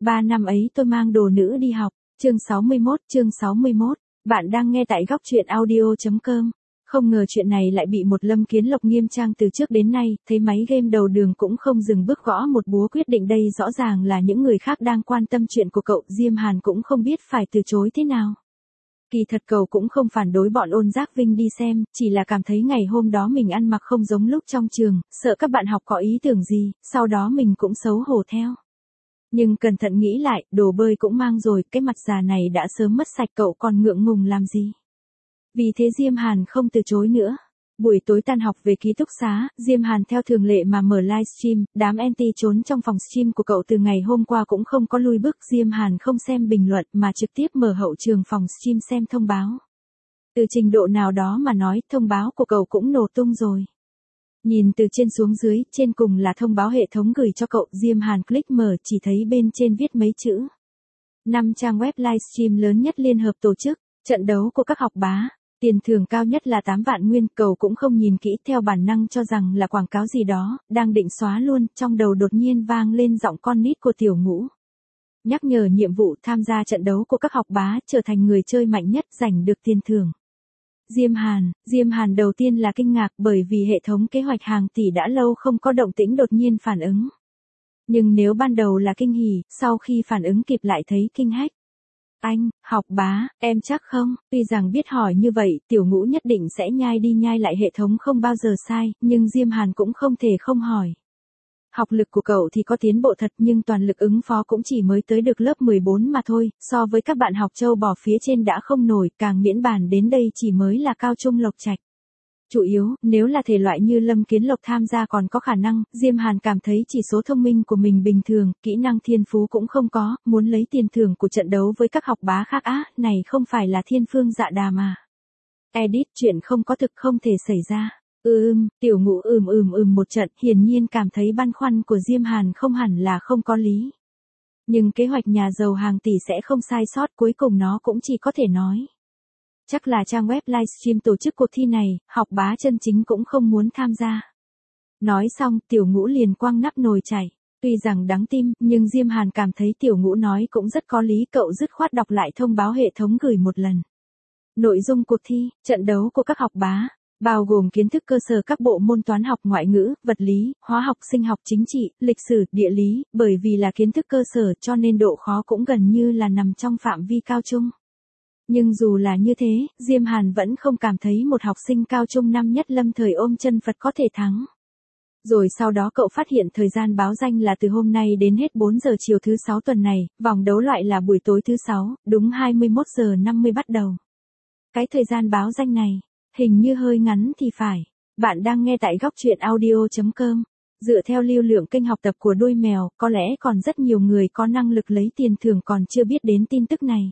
3 năm ấy tôi mang đồ nữ đi học. Chương 61. Bạn đang nghe tại góc truyện audio.com. Không ngờ chuyện này lại bị một Lâm Kiến Lộc nghiêm trang từ trước đến nay, thấy máy game đầu đường cũng không dừng bước gõ một búa quyết định đây rõ ràng là những người khác đang quan tâm chuyện của cậu. Diêm Hàn cũng không biết phải từ chối thế nào. Kỳ thật cậu cũng không phản đối bọn Ôn Giác Vinh đi xem, chỉ là cảm thấy ngày hôm đó mình ăn mặc không giống lúc trong trường, sợ các bạn học có ý tưởng gì, sau đó mình cũng xấu hổ theo. Nhưng cẩn thận nghĩ lại, đồ bơi cũng mang rồi, cái mặt già này đã sớm mất sạch cậu còn ngượng ngùng làm gì. Vì thế Diêm Hàn không từ chối nữa. Buổi tối tan học về ký túc xá, Diêm Hàn theo thường lệ mà mở livestream, đám anti trốn trong phòng stream của cậu từ ngày hôm qua cũng không có lui bước. Diêm Hàn không xem bình luận mà trực tiếp mở hậu trường phòng stream xem thông báo. Từ trình độ nào đó mà nói, thông báo của cậu cũng nổ tung rồi. Nhìn từ trên xuống dưới, trên cùng là thông báo hệ thống gửi cho cậu. Diêm Hàn click mở chỉ thấy bên trên viết mấy chữ. 5 trang web livestream lớn nhất liên hợp tổ chức, trận đấu của các học bá. Tiền thưởng cao nhất là 8 vạn nguyên, cậu cũng không nhìn kỹ theo bản năng cho rằng là quảng cáo gì đó, đang định xóa luôn, trong đầu đột nhiên vang lên giọng con nít của Tiểu Ngũ. Nhắc nhở nhiệm vụ tham gia trận đấu của các học bá, trở thành người chơi mạnh nhất, giành được tiền thưởng. Diêm Hàn đầu tiên là kinh ngạc bởi vì hệ thống kế hoạch hàng tỷ đã lâu không có động tĩnh đột nhiên phản ứng. Nhưng nếu ban đầu là kinh hỉ, sau khi phản ứng kịp lại thấy kinh hách. Anh, học bá, em chắc không? Tuy rằng biết hỏi như vậy, Tiểu Ngũ nhất định sẽ nhai đi nhai lại hệ thống không bao giờ sai, nhưng Diêm Hàn cũng không thể không hỏi. Học lực của cậu thì có tiến bộ thật nhưng toàn lực ứng phó cũng chỉ mới tới được lớp 14 mà thôi, so với các bạn học châu bò phía trên đã không nổi, càng miễn bàn đến đây chỉ mới là cao trung Lộc Trạch. Chủ yếu, nếu là thể loại như Lâm Kiến Lộc tham gia còn có khả năng, Diêm Hàn cảm thấy chỉ số thông minh của mình bình thường, kỹ năng thiên phú cũng không có, muốn lấy tiền thưởng của trận đấu với các học bá khác á, này không phải là thiên phương dạ đà mà. Edit chuyện không có thực không thể xảy ra. Tiểu Ngũ một trận, hiển nhiên cảm thấy băn khoăn của Diêm Hàn không hẳn là không có lý. Nhưng kế hoạch nhà giàu hàng tỷ sẽ không sai sót, cuối cùng nó cũng chỉ có thể nói. Chắc là trang web livestream tổ chức cuộc thi này, học bá chân chính cũng không muốn tham gia. Nói xong, Tiểu Ngũ liền quăng nắp nồi chảy. Tuy rằng đáng tim, nhưng Diêm Hàn cảm thấy Tiểu Ngũ nói cũng rất có lý, cậu dứt khoát đọc lại thông báo hệ thống gửi một lần. Nội dung cuộc thi, trận đấu của các học bá, bao gồm kiến thức cơ sở các bộ môn toán học, ngoại ngữ, vật lý, hóa học, sinh học, chính trị, lịch sử, địa lý, bởi vì là kiến thức cơ sở cho nên độ khó cũng gần như là nằm trong phạm vi cao trung. Nhưng dù là như thế, Diêm Hàn vẫn không cảm thấy một học sinh cao trung năm nhất lâm thời ôm chân Phật có thể thắng. Rồi sau đó cậu phát hiện thời gian báo danh là từ hôm nay đến hết 4 giờ chiều thứ 6 tuần này, vòng đấu loại là buổi tối thứ 6, đúng 21 giờ 50 bắt đầu. Cái thời gian báo danh này, hình như hơi ngắn thì phải. Bạn đang nghe tại góc truyện audio.com. Dựa theo lưu lượng kênh học tập của đuôi mèo, có lẽ còn rất nhiều người có năng lực lấy tiền thưởng còn chưa biết đến tin tức này.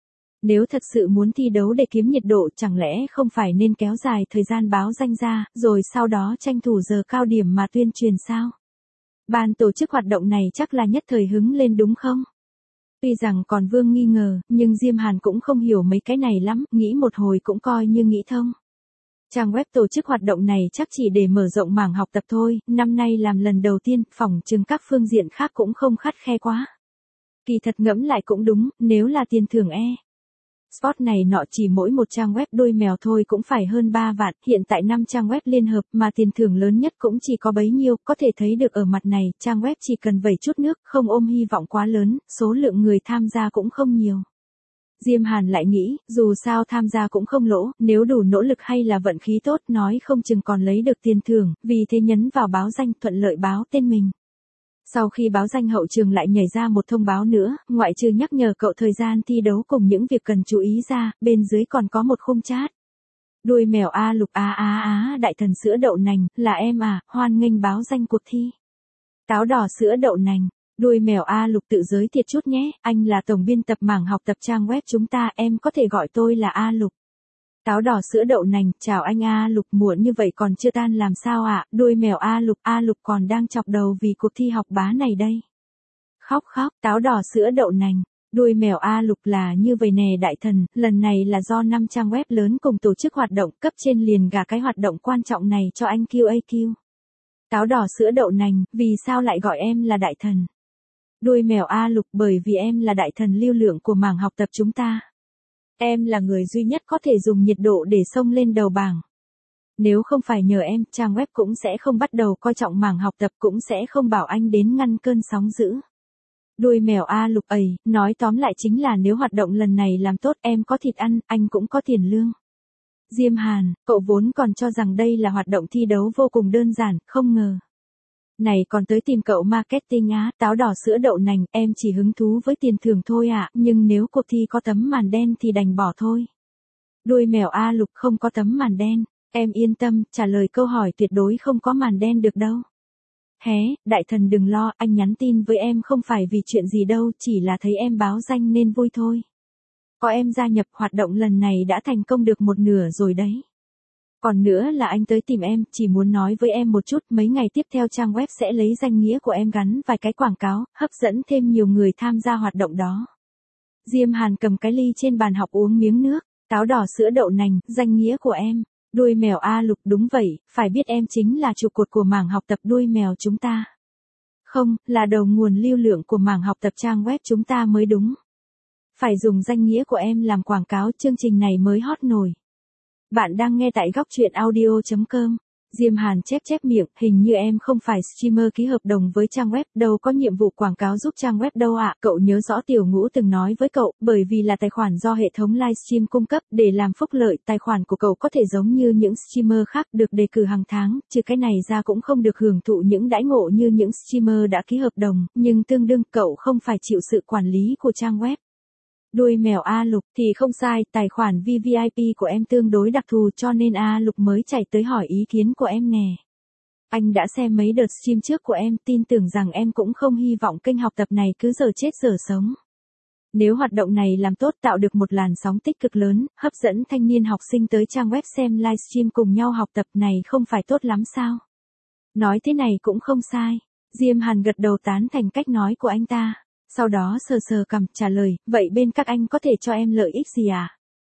Nếu thật sự muốn thi đấu để kiếm nhiệt độ, chẳng lẽ không phải nên kéo dài thời gian báo danh ra, rồi sau đó tranh thủ giờ cao điểm mà tuyên truyền sao? Ban tổ chức hoạt động này chắc là nhất thời hứng lên đúng không? Tuy rằng còn vương nghi ngờ, nhưng Diêm Hàn cũng không hiểu mấy cái này lắm, nghĩ một hồi cũng coi như nghĩ thông. Trang web tổ chức hoạt động này chắc chỉ để mở rộng mảng học tập thôi, năm nay làm lần đầu tiên, phỏng chừng các phương diện khác cũng không khắt khe quá. Kỳ thật ngẫm lại cũng đúng, nếu là tiền thưởng Sport này nọ chỉ mỗi một trang web đuôi mèo thôi cũng phải hơn 3 vạn, hiện tại 5 trang web liên hợp mà tiền thưởng lớn nhất cũng chỉ có bấy nhiêu, có thể thấy được ở mặt này, trang web chỉ cần vẩy chút nước, không ôm hy vọng quá lớn, số lượng người tham gia cũng không nhiều. Diêm Hàn lại nghĩ, dù sao tham gia cũng không lỗ, nếu đủ nỗ lực hay là vận khí tốt nói không chừng còn lấy được tiền thưởng, vì thế nhấn vào báo danh thuận lợi báo tên mình. Sau khi báo danh hậu trường lại nhảy ra một thông báo nữa, ngoại trừ nhắc nhở cậu thời gian thi đấu cùng những việc cần chú ý ra, bên dưới còn có một khung chat. Đuôi mèo A Lục đại thần sữa đậu nành, là em à, hoan nghênh báo danh cuộc thi. Táo đỏ sữa đậu nành, đuôi mèo A Lục tự giới thiệu chút nhé, anh là tổng biên tập mảng học tập trang web chúng ta, em có thể gọi tôi là A Lục. Táo đỏ sữa đậu nành, chào anh A Lục, muộn như vậy còn chưa tan làm sao ạ? Đuôi mèo A Lục còn đang chọc đầu vì cuộc thi học bá này đây. Khóc, táo đỏ sữa đậu nành, đuôi mèo A Lục là như vậy nè đại thần, lần này là do 5 trang web lớn cùng tổ chức hoạt động, cấp trên liền gả cái hoạt động quan trọng này cho anh QAQ. Táo đỏ sữa đậu nành, vì sao lại gọi em là đại thần? Đuôi mèo A Lục, bởi vì em là đại thần lưu lượng của mảng học tập chúng ta. Em là người duy nhất có thể dùng nhiệt độ để xông lên đầu bảng. Nếu không phải nhờ em, trang web cũng sẽ không bắt đầu coi trọng mảng học tập, cũng sẽ không bảo anh đến ngăn cơn sóng dữ. Đuôi mèo A Lục ầy, nói tóm lại chính là nếu hoạt động lần này làm tốt, em có thịt ăn, anh cũng có tiền lương. Diêm Hàn, cậu vốn còn cho rằng đây là hoạt động thi đấu vô cùng đơn giản, không ngờ. Này còn tới tìm cậu marketing á, táo đỏ sữa đậu nành, em chỉ hứng thú với tiền thưởng thôi ạ, nhưng nếu cuộc thi có tấm màn đen thì đành bỏ thôi. Đuôi mèo A Lục, không có tấm màn đen, em yên tâm, trả lời câu hỏi tuyệt đối không có màn đen được đâu. Hé, đại thần đừng lo, anh nhắn tin với em không phải vì chuyện gì đâu, chỉ là thấy em báo danh nên vui thôi. Có em gia nhập, hoạt động lần này đã thành công được một nửa rồi đấy. Còn nữa là anh tới tìm em, chỉ muốn nói với em một chút, mấy ngày tiếp theo trang web sẽ lấy danh nghĩa của em gắn vài cái quảng cáo, hấp dẫn thêm nhiều người tham gia hoạt động đó. Diêm Hàn cầm cái ly trên bàn học uống miếng nước, táo đỏ sữa đậu nành, danh nghĩa của em. Đuôi mèo A Lục, đúng vậy, phải biết em chính là trụ cột của mảng học tập đuôi mèo chúng ta. Không, là đầu nguồn lưu lượng của mảng học tập trang web chúng ta mới đúng. Phải dùng danh nghĩa của em làm quảng cáo, chương trình này mới hot nổi. Bạn đang nghe tại góc truyện audio.com. Diêm Hàn chép miệng, hình như em không phải streamer ký hợp đồng với trang web, đâu có nhiệm vụ quảng cáo giúp trang web đâu ạ. Cậu nhớ rõ Tiểu Ngũ từng nói với cậu, bởi vì là tài khoản do hệ thống livestream cung cấp, để làm phúc lợi, tài khoản của cậu có thể giống như những streamer khác, được đề cử hàng tháng, trừ cái này ra cũng không được hưởng thụ những đãi ngộ như những streamer đã ký hợp đồng, nhưng tương đương cậu không phải chịu sự quản lý của trang web. Đuôi mèo A Lục thì không sai, tài khoản VVIP của em tương đối đặc thù cho nên A Lục mới chạy tới hỏi ý kiến của em nè. Anh đã xem mấy đợt stream trước của em, tin tưởng rằng em cũng không hy vọng kênh học tập này cứ giờ chết giờ sống. Nếu hoạt động này làm tốt, tạo được một làn sóng tích cực lớn, hấp dẫn thanh niên học sinh tới trang web xem livestream cùng nhau học tập này không phải tốt lắm sao? Nói thế này cũng không sai. Diêm Hàn gật đầu tán thành cách nói của anh ta. Sau đó sờ cằm trả lời, vậy bên các anh có thể cho em lợi ích gì à?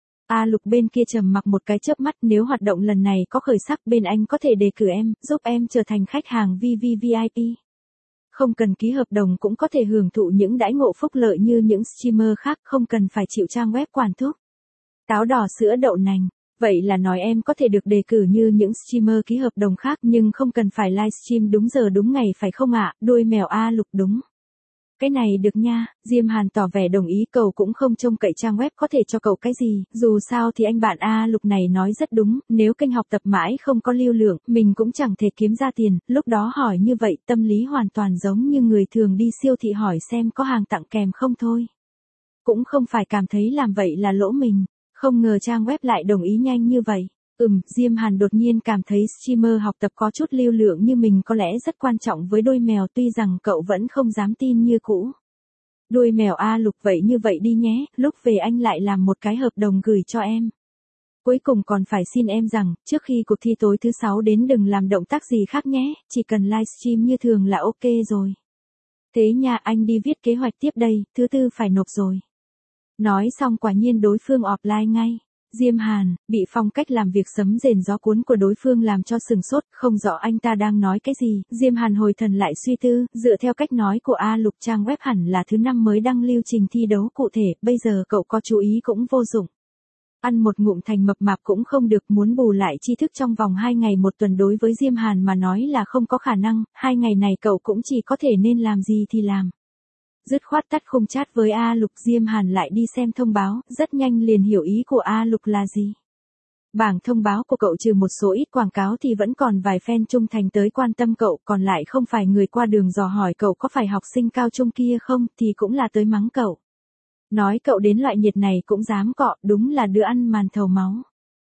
A Lục bên kia trầm mặc một cái chớp mắt, nếu hoạt động lần này có khởi sắc bên anh có thể đề cử em, giúp em trở thành khách hàng VVVIP. Không cần ký hợp đồng cũng có thể hưởng thụ những đãi ngộ phúc lợi như những streamer khác, không cần phải chịu trang web quản thúc. Táo đỏ sữa đậu nành, vậy là nói em có thể được đề cử như những streamer ký hợp đồng khác nhưng không cần phải livestream đúng giờ đúng ngày phải không ạ? Đuôi mèo A Lục đúng. Cái này được nha, Diêm Hàn tỏ vẻ đồng ý, cậu cũng không trông cậy trang web có thể cho cậu cái gì, dù sao thì anh bạn A Lục này nói rất đúng, nếu kênh học tập mãi không có lưu lượng, mình cũng chẳng thể kiếm ra tiền, lúc đó hỏi như vậy tâm lý hoàn toàn giống như người thường đi siêu thị hỏi xem có hàng tặng kèm không thôi. Cũng không phải cảm thấy làm vậy là lỗ mình, không ngờ trang web lại đồng ý nhanh như vậy. Diêm Hàn đột nhiên cảm thấy streamer học tập có chút lưu lượng như mình có lẽ rất quan trọng với đuôi mèo, tuy rằng cậu vẫn không dám tin như cũ. Đuôi mèo A Lục, vậy như vậy đi nhé, lúc về anh lại làm một cái hợp đồng gửi cho em. Cuối cùng còn phải xin em rằng, trước khi cuộc thi tối thứ 6 đến đừng làm động tác gì khác nhé, chỉ cần livestream như thường là ok rồi. Thế nha, anh đi viết kế hoạch tiếp đây, thứ tư phải nộp rồi. Nói xong quả nhiên đối phương offline ngay. Diêm Hàn, bị phong cách làm việc sấm rền gió cuốn của đối phương làm cho sừng sốt, không rõ anh ta đang nói cái gì. Diêm Hàn hồi thần lại suy tư, dựa theo cách nói của A Lục, trang web hẳn là thứ 5 mới đăng lưu trình thi đấu cụ thể, bây giờ cậu có chú ý cũng vô dụng. Ăn một ngụm thành mập mạp cũng không được, muốn bù lại tri thức trong vòng 2 ngày một tuần đối với Diêm Hàn mà nói là không có khả năng, 2 ngày này cậu cũng chỉ có thể nên làm gì thì làm. Dứt khoát tắt khung chat với A Lục, Diêm Hàn lại đi xem thông báo, rất nhanh liền hiểu ý của A Lục là gì. Bảng thông báo của cậu trừ một số ít quảng cáo thì vẫn còn vài fan trung thành tới quan tâm cậu, còn lại không phải người qua đường dò hỏi cậu có phải học sinh cao trung kia không thì cũng là tới mắng cậu. Nói cậu đến loại nhiệt này cũng dám cọ, đúng là đứa ăn màn thầu máu.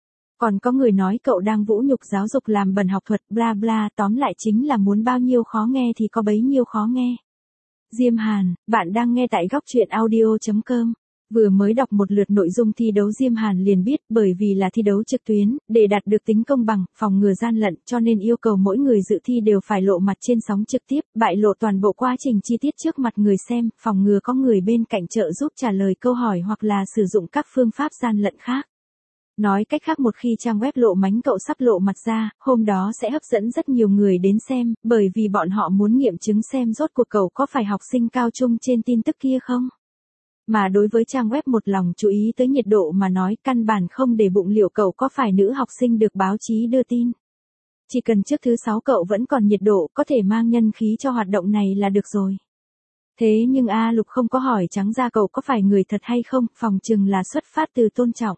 Còn có người nói cậu đang vũ nhục giáo dục làm bẩn học thuật bla bla, tóm lại chính là muốn bao nhiêu khó nghe thì có bấy nhiêu khó nghe. Diêm Hàn, bạn đang nghe tại góc truyện audio.com. Vừa mới đọc một lượt nội dung thi đấu Diêm Hàn liền biết, bởi vì là thi đấu trực tuyến, để đạt được tính công bằng, phòng ngừa gian lận, cho nên yêu cầu mỗi người dự thi đều phải lộ mặt trên sóng trực tiếp, bại lộ toàn bộ quá trình chi tiết trước mặt người xem, phòng ngừa có người bên cạnh trợ giúp trả lời câu hỏi hoặc là sử dụng các phương pháp gian lận khác. Nói cách khác một khi trang web lộ mánh cậu sắp lộ mặt ra, hôm đó sẽ hấp dẫn rất nhiều người đến xem, bởi vì bọn họ muốn nghiệm chứng xem rốt cuộc cậu có phải học sinh cao trung trên tin tức kia không. Mà đối với trang web một lòng chú ý tới nhiệt độ mà nói căn bản không để bụng liệu cậu có phải nữ học sinh được báo chí đưa tin. Chỉ cần trước thứ 6 cậu vẫn còn nhiệt độ có thể mang nhân khí cho hoạt động này là được rồi. Thế nhưng A Lục không có hỏi trắng ra cậu có phải người thật hay không, phòng chừng là xuất phát từ tôn trọng.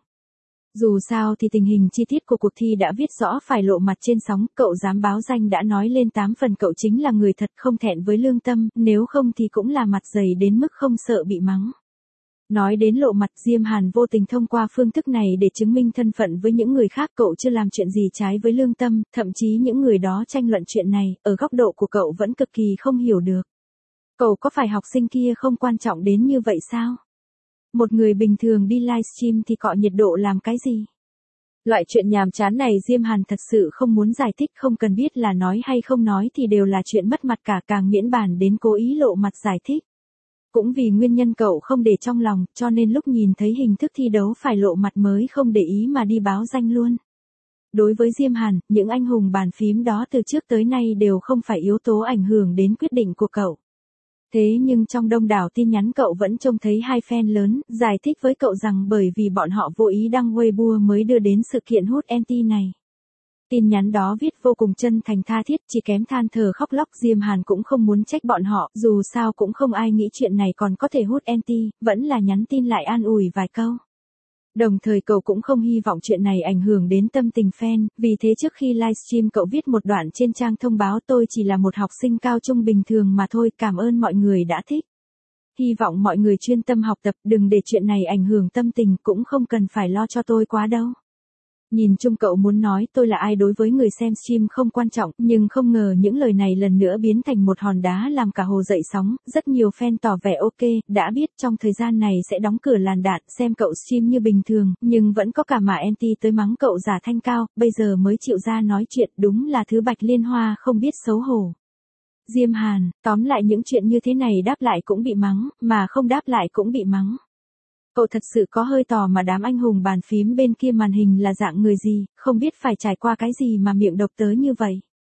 Dù sao thì tình hình chi tiết của cuộc thi đã viết rõ phải lộ mặt trên sóng, cậu dám báo danh đã nói lên 8 phần cậu chính là người thật không thẹn với lương tâm, nếu không thì cũng là mặt dày đến mức không sợ bị mắng. Nói đến lộ mặt, Diêm Hàn vô tình thông qua phương thức này để chứng minh thân phận với những người khác, cậu chưa làm chuyện gì trái với lương tâm, thậm chí những người đó tranh luận chuyện này, ở góc độ của cậu vẫn cực kỳ không hiểu được. Cậu có phải học sinh kia không quan trọng đến như vậy sao? Một người bình thường đi livestream thì cọ nhiệt độ làm cái gì? Loại chuyện nhàm chán này Diêm Hàn thật sự không muốn giải thích, không cần biết là nói hay không nói thì đều là chuyện mất mặt cả, càng miễn bàn đến cố ý lộ mặt giải thích. Cũng vì nguyên nhân cậu không để trong lòng, cho nên lúc nhìn thấy hình thức thi đấu phải lộ mặt mới không để ý mà đi báo danh luôn. Đối với Diêm Hàn, những anh hùng bàn phím đó từ trước tới nay đều không phải yếu tố ảnh hưởng đến quyết định của cậu. Thế nhưng trong đông đảo tin nhắn cậu vẫn trông thấy hai fan lớn, giải thích với cậu rằng bởi vì bọn họ vô ý đăng Weibo mới đưa đến sự kiện hút anti này. Tin nhắn đó viết vô cùng chân thành tha thiết, chỉ kém than thở khóc lóc. Diêm Hàn cũng không muốn trách bọn họ, dù sao cũng không ai nghĩ chuyện này còn có thể hút anti, vẫn là nhắn tin lại an ủi vài câu. Đồng thời cậu cũng không hy vọng chuyện này ảnh hưởng đến tâm tình fan, vì thế trước khi livestream cậu viết một đoạn trên trang thông báo tôi chỉ là một học sinh cao trung bình thường mà thôi, cảm ơn mọi người đã thích. Hy vọng mọi người chuyên tâm học tập, đừng để chuyện này ảnh hưởng tâm tình, cũng không cần phải lo cho tôi quá đâu. Nhìn chung cậu muốn nói tôi là ai đối với người xem stream không quan trọng, nhưng không ngờ những lời này lần nữa biến thành một hòn đá làm cả hồ dậy sóng, rất nhiều fan tỏ vẻ ok, đã biết trong thời gian này sẽ đóng cửa làn đạn, xem cậu stream như bình thường, nhưng vẫn có cả mà anti tới mắng cậu giả thanh cao, bây giờ mới chịu ra nói chuyện, đúng là thứ bạch liên hoa không biết xấu hổ. Diêm Hàn, tóm lại những chuyện như thế này đáp lại cũng bị mắng, mà không đáp lại cũng bị mắng. Cậu thật sự có hơi tò mà đám anh hùng bàn phím bên kia màn hình là dạng người gì, không biết phải trải qua cái gì mà miệng độc tới như vậy.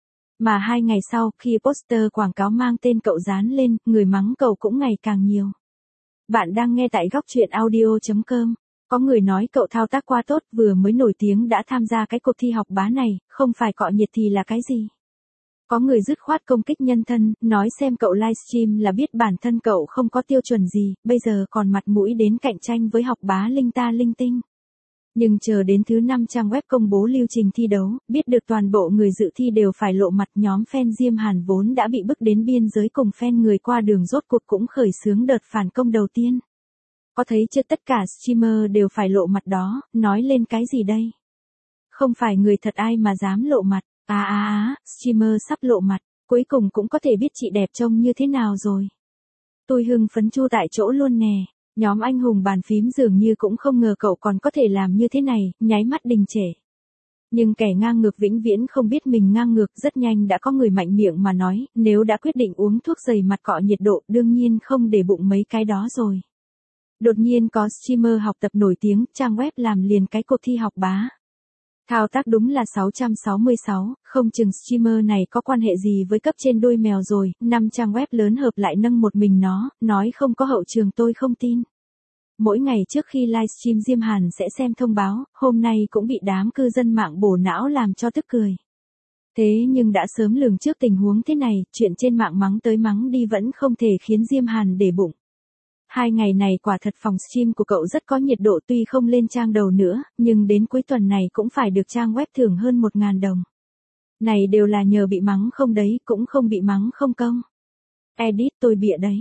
Mà 2 ngày sau, khi poster quảng cáo mang tên cậu dán lên, người mắng cậu cũng ngày càng nhiều. Bạn đang nghe tại góc truyện audio.com. Có người nói cậu thao tác quá tốt, vừa mới nổi tiếng đã tham gia cái cuộc thi học bá này, không phải cọ nhiệt thì là cái gì. Có người dứt khoát công kích nhân thân, nói xem cậu livestream là biết bản thân cậu không có tiêu chuẩn gì, bây giờ còn mặt mũi đến cạnh tranh với học bá linh ta linh tinh. Nhưng chờ đến thứ 5 trang web công bố lưu trình thi đấu, biết được toàn bộ người dự thi đều phải lộ mặt, nhóm fan Diêm Hàn vốn đã bị bức đến biên giới cùng fan người qua đường rốt cuộc cũng khởi xướng đợt phản công đầu tiên. Có thấy chưa, tất cả streamer đều phải lộ mặt đó, nói lên cái gì đây? Không phải người thật ai mà dám lộ mặt. Streamer sắp lộ mặt, cuối cùng cũng có thể biết chị đẹp trông như thế nào rồi. Tôi hưng phấn chu tại chỗ luôn nè, nhóm anh hùng bàn phím dường như cũng không ngờ cậu còn có thể làm như thế này, nháy mắt đình trệ. Nhưng kẻ ngang ngược vĩnh viễn không biết mình ngang ngược, rất nhanh đã có người mạnh miệng mà nói, nếu đã quyết định uống thuốc dày mặt cọ nhiệt độ đương nhiên không để bụng mấy cái đó rồi. Đột nhiên có streamer học tập nổi tiếng, trang web làm liền cái cuộc thi học bá. Thao tác đúng là 666, không chừng streamer này có quan hệ gì với cấp trên đôi mèo rồi, 5 trang web lớn hợp lại nâng một mình nó, nói không có hậu trường tôi không tin. Mỗi ngày trước khi livestream Diêm Hàn sẽ xem thông báo, hôm nay cũng bị đám cư dân mạng bổ não làm cho tức cười. Thế nhưng đã sớm lường trước tình huống thế này, chuyện trên mạng mắng tới mắng đi vẫn không thể khiến Diêm Hàn để bụng. 2 ngày này quả thật phòng stream của cậu rất có nhiệt độ, tuy không lên trang đầu nữa, nhưng đến cuối tuần này cũng phải được trang web thưởng hơn 1.000 đồng. Này đều là nhờ bị mắng không đấy, cũng không bị mắng không công. Edit tôi bịa đấy.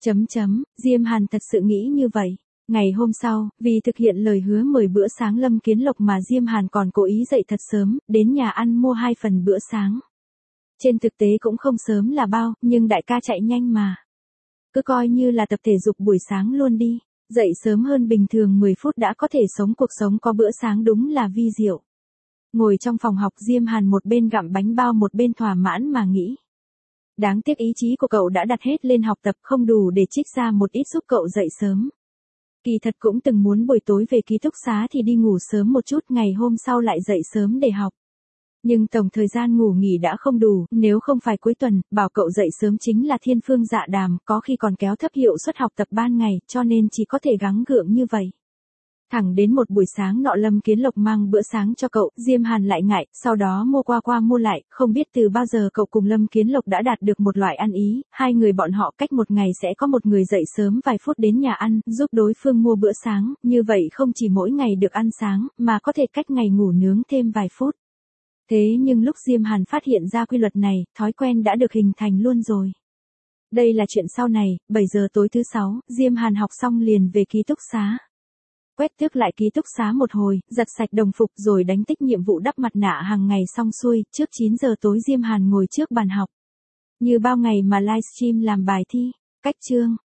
Diêm Hàn thật sự nghĩ như vậy. Ngày hôm sau, vì thực hiện lời hứa mời bữa sáng Lâm Kiến Lộc mà Diêm Hàn còn cố ý dậy thật sớm, đến nhà ăn mua 2 phần bữa sáng. Trên thực tế cũng không sớm là bao, nhưng đại ca chạy nhanh mà. Cứ coi như là tập thể dục buổi sáng luôn đi, dậy sớm hơn bình thường 10 phút đã có thể sống cuộc sống có bữa sáng đúng là vi diệu. Ngồi trong phòng học Diêm Hàn một bên gặm bánh bao một bên thỏa mãn mà nghĩ. Đáng tiếc ý chí của cậu đã đặt hết lên học tập không đủ để trích ra một ít giúp cậu dậy sớm. Kỳ thật cũng từng muốn buổi tối về ký túc xá thì đi ngủ sớm một chút, ngày hôm sau lại dậy sớm để học. Nhưng tổng thời gian ngủ nghỉ đã không đủ, nếu không phải cuối tuần, bảo cậu dậy sớm chính là thiên phương dạ đàm, có khi còn kéo thấp hiệu suất học tập ban ngày, cho nên chỉ có thể gắng gượng như vậy. Thẳng đến một buổi sáng nọ Lâm Kiến Lộc mang bữa sáng cho cậu, Diêm Hàn lại ngại, sau đó mua qua mua lại, không biết từ bao giờ cậu cùng Lâm Kiến Lộc đã đạt được một loại ăn ý, hai người bọn họ cách một ngày sẽ có một người dậy sớm vài phút đến nhà ăn, giúp đối phương mua bữa sáng, như vậy không chỉ mỗi ngày được ăn sáng, mà có thể cách ngày ngủ nướng thêm vài phút. Thế nhưng lúc Diêm Hàn phát hiện ra quy luật này, thói quen đã được hình thành luôn rồi. Đây là chuyện sau này, 7 giờ tối thứ 6, Diêm Hàn học xong liền về ký túc xá. Quét tước lại ký túc xá một hồi, giặt sạch đồng phục rồi đánh tích nhiệm vụ đắp mặt nạ hàng ngày xong xuôi, trước 9 giờ tối Diêm Hàn ngồi trước bàn học. Như bao ngày mà livestream làm bài thi, cách chương.